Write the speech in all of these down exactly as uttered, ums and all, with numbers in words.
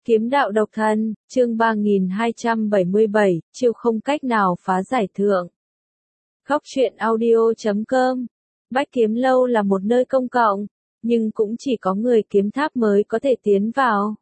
Kiếm đạo độc thân, chương ba nghìn hai trăm bảy mươi bảy, chiêu không cách nào phá giải thượng. Góc truyện audio chấm com. Bách Kiếm Lâu là một nơi công cộng, nhưng cũng chỉ có người kiếm tháp mới có thể tiến vào.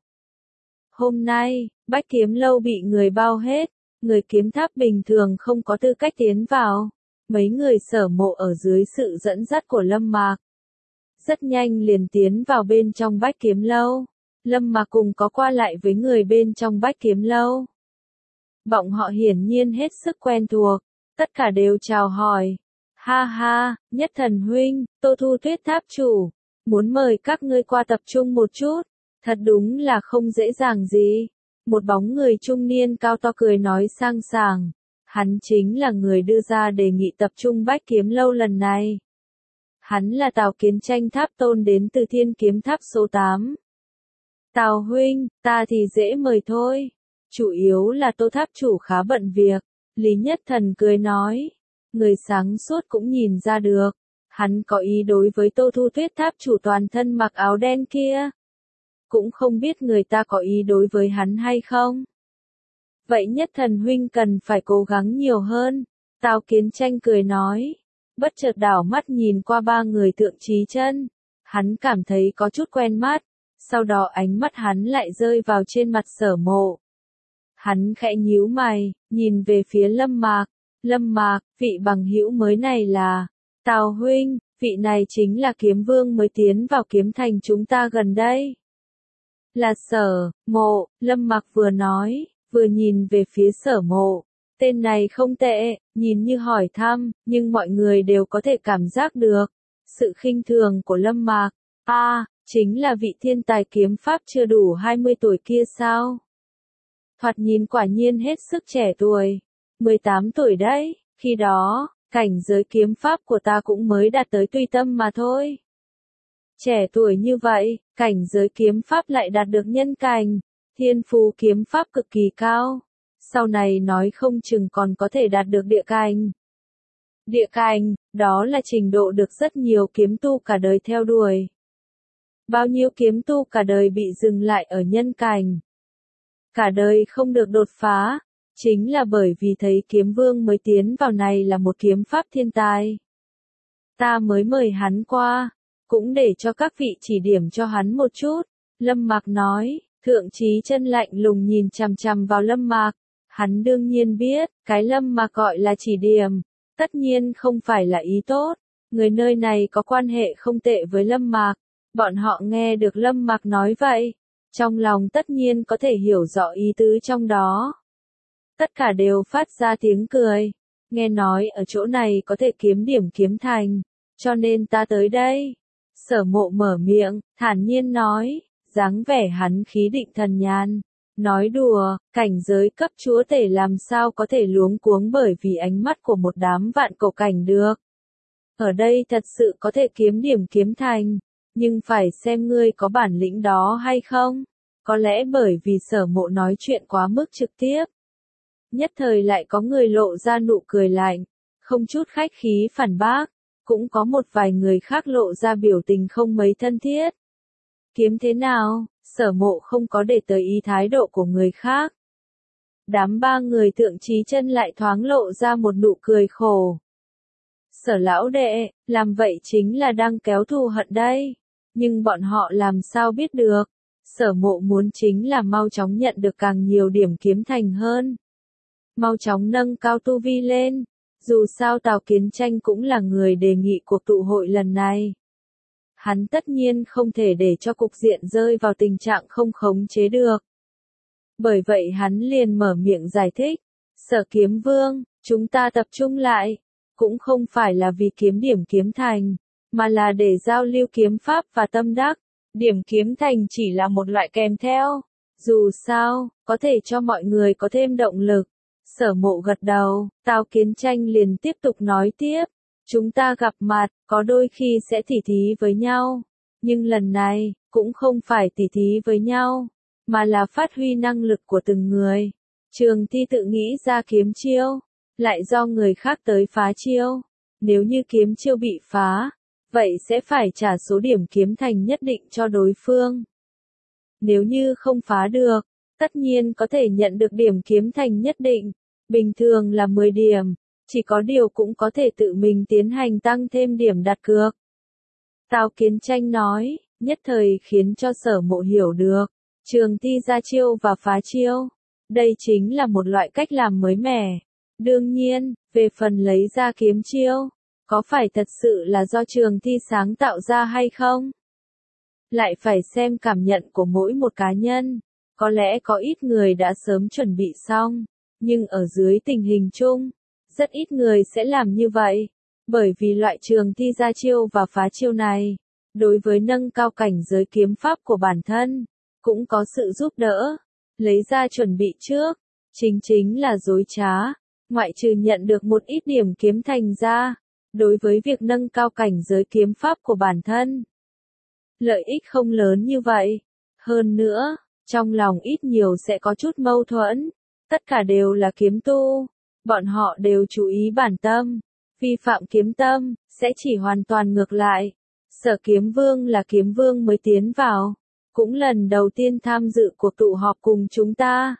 Hôm nay, Bách Kiếm Lâu bị người bao hết, người kiếm tháp bình thường không có tư cách tiến vào. Mấy người Sở Mộ ở dưới sự dẫn dắt của Lâm Mạc, rất nhanh liền tiến vào bên trong Bách Kiếm Lâu. Lâm Mạc cùng có qua lại với người bên trong Bách Kiếm Lâu. Bọn họ hiển nhiên hết sức quen thuộc, tất cả đều chào hỏi. Ha ha, Nhất Thần huynh, Tô Thu Tuyết tháp chủ, muốn mời các ngươi qua tập trung một chút, thật đúng là không dễ dàng gì. Một bóng người trung niên cao to cười nói sang sảng, hắn chính là người đưa ra đề nghị tập trung Bách Kiếm Lâu lần này. Hắn là Tào Kiến Tranh tháp tôn đến từ Thiên Kiếm Tháp số tám. Tào huynh, ta thì dễ mời thôi. Chủ yếu là Tô tháp chủ khá bận việc. Lý Nhất Thần cười nói. Người sáng suốt cũng nhìn ra được. Hắn có ý đối với Tô Thu Tuyết tháp chủ toàn thân mặc áo đen kia. Cũng không biết người ta có ý đối với hắn hay không. Vậy Nhất Thần huynh cần phải cố gắng nhiều hơn. Tào Kiến Tranh cười nói. Bất chợt đảo mắt nhìn qua ba người Thượng Chí Chân. Hắn cảm thấy có chút quen mắt. Sau đó ánh mắt hắn lại rơi vào trên mặt Sở Mộ. Hắn khẽ nhíu mày, nhìn về phía Lâm Mạc. Lâm Mạc, vị bằng hữu mới này là Tào huynh, vị này chính là kiếm vương mới tiến vào kiếm thành chúng ta gần đây. Là Sở Mộ, Lâm Mạc vừa nói, vừa nhìn về phía Sở Mộ. Tên này không tệ, nhìn như hỏi thăm, nhưng mọi người đều có thể cảm giác được sự khinh thường của Lâm Mạc. A, à, chính là vị thiên tài kiếm pháp chưa đủ hai mươi tuổi kia sao? Thoạt nhìn quả nhiên hết sức trẻ tuổi. mười tám tuổi đấy, khi đó, cảnh giới kiếm pháp của ta cũng mới đạt tới tùy tâm mà thôi. Trẻ tuổi như vậy, cảnh giới kiếm pháp lại đạt được nhân cảnh, thiên phú kiếm pháp cực kỳ cao. Sau này nói không chừng còn có thể đạt được địa cảnh. Địa cảnh, đó là trình độ được rất nhiều kiếm tu cả đời theo đuổi. Bao nhiêu kiếm tu cả đời bị dừng lại ở nhân cảnh. Cả đời không được đột phá, chính là bởi vì thấy kiếm vương mới tiến vào này là một kiếm pháp thiên tài. Ta mới mời hắn qua, cũng để cho các vị chỉ điểm cho hắn một chút. Lâm Mạc nói, Thượng Chí Chân lạnh lùng nhìn chằm chằm vào Lâm Mạc. Hắn đương nhiên biết, cái Lâm Mạc gọi là chỉ điểm, tất nhiên không phải là ý tốt. Người nơi này có quan hệ không tệ với Lâm Mạc. Bọn họ nghe được Lâm Mạc nói vậy, trong lòng tất nhiên có thể hiểu rõ ý tứ trong đó. Tất cả đều phát ra tiếng cười, nghe nói ở chỗ này có thể kiếm điểm kiếm thành, cho nên ta tới đây. Sở Mộ mở miệng, thản nhiên nói, dáng vẻ hắn khí định thần nhàn. Nói đùa, cảnh giới cấp chúa tể làm sao có thể luống cuống bởi vì ánh mắt của một đám vạn cổ cảnh được. Ở đây thật sự có thể kiếm điểm kiếm thành. Nhưng phải xem ngươi có bản lĩnh đó hay không. Có lẽ bởi vì Sở Mộ nói chuyện quá mức trực tiếp. Nhất thời lại có người lộ ra nụ cười lạnh, không chút khách khí phản bác. Cũng có một vài người khác lộ ra biểu tình không mấy thân thiết. Kiếm thế nào, Sở Mộ không có để tới ý thái độ của người khác. Đám ba người Thượng Chí Chân lại thoáng lộ ra một nụ cười khổ. Sở lão đệ, làm vậy chính là đang kéo thù hận đây. Nhưng bọn họ làm sao biết được, Sở Mộ muốn chính là mau chóng nhận được càng nhiều điểm kiếm thành hơn. Mau chóng nâng cao tu vi lên, dù sao Tào Kiến Tranh cũng là người đề nghị cuộc tụ hội lần này. Hắn tất nhiên không thể để cho cục diện rơi vào tình trạng không khống chế được. Bởi vậy hắn liền mở miệng giải thích, Sở Kiếm Vương, chúng ta tập trung lại, cũng không phải là vì kiếm điểm kiếm thành, mà là để giao lưu kiếm pháp và tâm đắc. Điểm kiếm thành chỉ là một loại kèm theo. Dù sao, có thể cho mọi người có thêm động lực. Sở Mộ gật đầu, Tào Kiến Tranh liền tiếp tục nói tiếp. Chúng ta gặp mặt, có đôi khi sẽ tỉ thí với nhau. Nhưng lần này, cũng không phải tỉ thí với nhau, mà là phát huy năng lực của từng người. Trường thi tự nghĩ ra kiếm chiêu, lại do người khác tới phá chiêu. Nếu như kiếm chiêu bị phá, vậy sẽ phải trả số điểm kiếm thành nhất định cho đối phương. Nếu như không phá được, tất nhiên có thể nhận được điểm kiếm thành nhất định, bình thường là mười điểm, chỉ có điều cũng có thể tự mình tiến hành tăng thêm điểm đặt cược. Tào Kiến Tranh nói, nhất thời khiến cho Sở Mộ hiểu được, Trường Thi ra chiêu và phá chiêu, đây chính là một loại cách làm mới mẻ. Đương nhiên, về phần lấy ra kiếm chiêu, có phải thật sự là do Trường Thi sáng tạo ra hay không? Lại phải xem cảm nhận của mỗi một cá nhân, có lẽ có ít người đã sớm chuẩn bị xong, nhưng ở dưới tình hình chung, rất ít người sẽ làm như vậy, bởi vì loại Trường Thi ra chiêu và phá chiêu này, đối với nâng cao cảnh giới kiếm pháp của bản thân, cũng có sự giúp đỡ. Lấy ra chuẩn bị trước, chính chính là dối trá, ngoại trừ nhận được một ít điểm kiếm thành ra, đối với việc nâng cao cảnh giới kiếm pháp của bản thân, lợi ích không lớn như vậy. Hơn nữa, trong lòng ít nhiều sẽ có chút mâu thuẫn, tất cả đều là kiếm tu, bọn họ đều chú ý bản tâm, vi phạm kiếm tâm, sẽ chỉ hoàn toàn ngược lại. Sở Kiếm Vương là kiếm vương mới tiến vào, cũng lần đầu tiên tham dự cuộc tụ họp cùng chúng ta.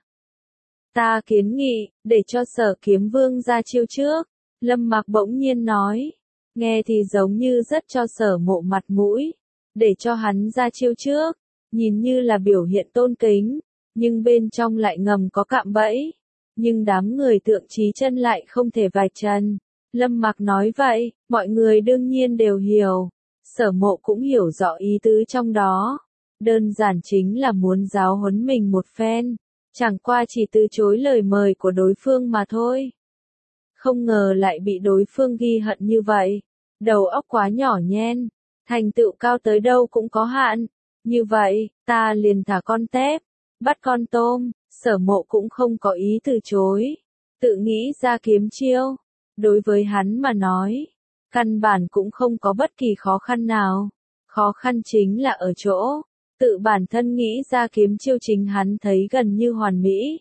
Ta kiến nghị, để cho Sở Kiếm Vương ra chiêu trước, Lâm Mặc bỗng nhiên nói, nghe thì giống như rất cho Sở Mộ mặt mũi, để cho hắn ra chiêu trước, nhìn như là biểu hiện tôn kính, nhưng bên trong lại ngầm có cạm bẫy, nhưng đám người Tượng Chí Chân lại không thể vạch trần. Lâm Mặc nói vậy, mọi người đương nhiên đều hiểu, Sở Mộ cũng hiểu rõ ý tứ trong đó, đơn giản chính là muốn giáo huấn mình một phen, chẳng qua chỉ từ chối lời mời của đối phương mà thôi. Không ngờ lại bị đối phương ghi hận như vậy, đầu óc quá nhỏ nhen, thành tựu cao tới đâu cũng có hạn, như vậy, ta liền thả con tép, bắt con tôm. Sở Mộ cũng không có ý từ chối, tự nghĩ ra kiếm chiêu, đối với hắn mà nói, căn bản cũng không có bất kỳ khó khăn nào, khó khăn chính là ở chỗ, tự bản thân nghĩ ra kiếm chiêu chính hắn thấy gần như hoàn mỹ.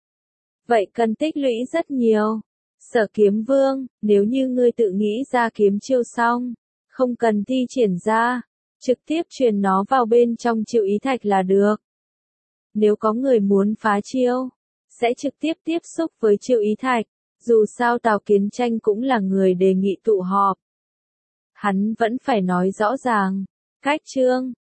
Vậy cần tích lũy rất nhiều. Sở Kiếm Vương, nếu như ngươi tự nghĩ ra kiếm chiêu xong, không cần thi triển ra, trực tiếp truyền nó vào bên trong chiêu ý thạch là được. Nếu có người muốn phá chiêu, sẽ trực tiếp tiếp xúc với chiêu ý thạch, dù sao Tào Kiến Tranh cũng là người đề nghị tụ họp. Hắn vẫn phải nói rõ ràng, cách chương,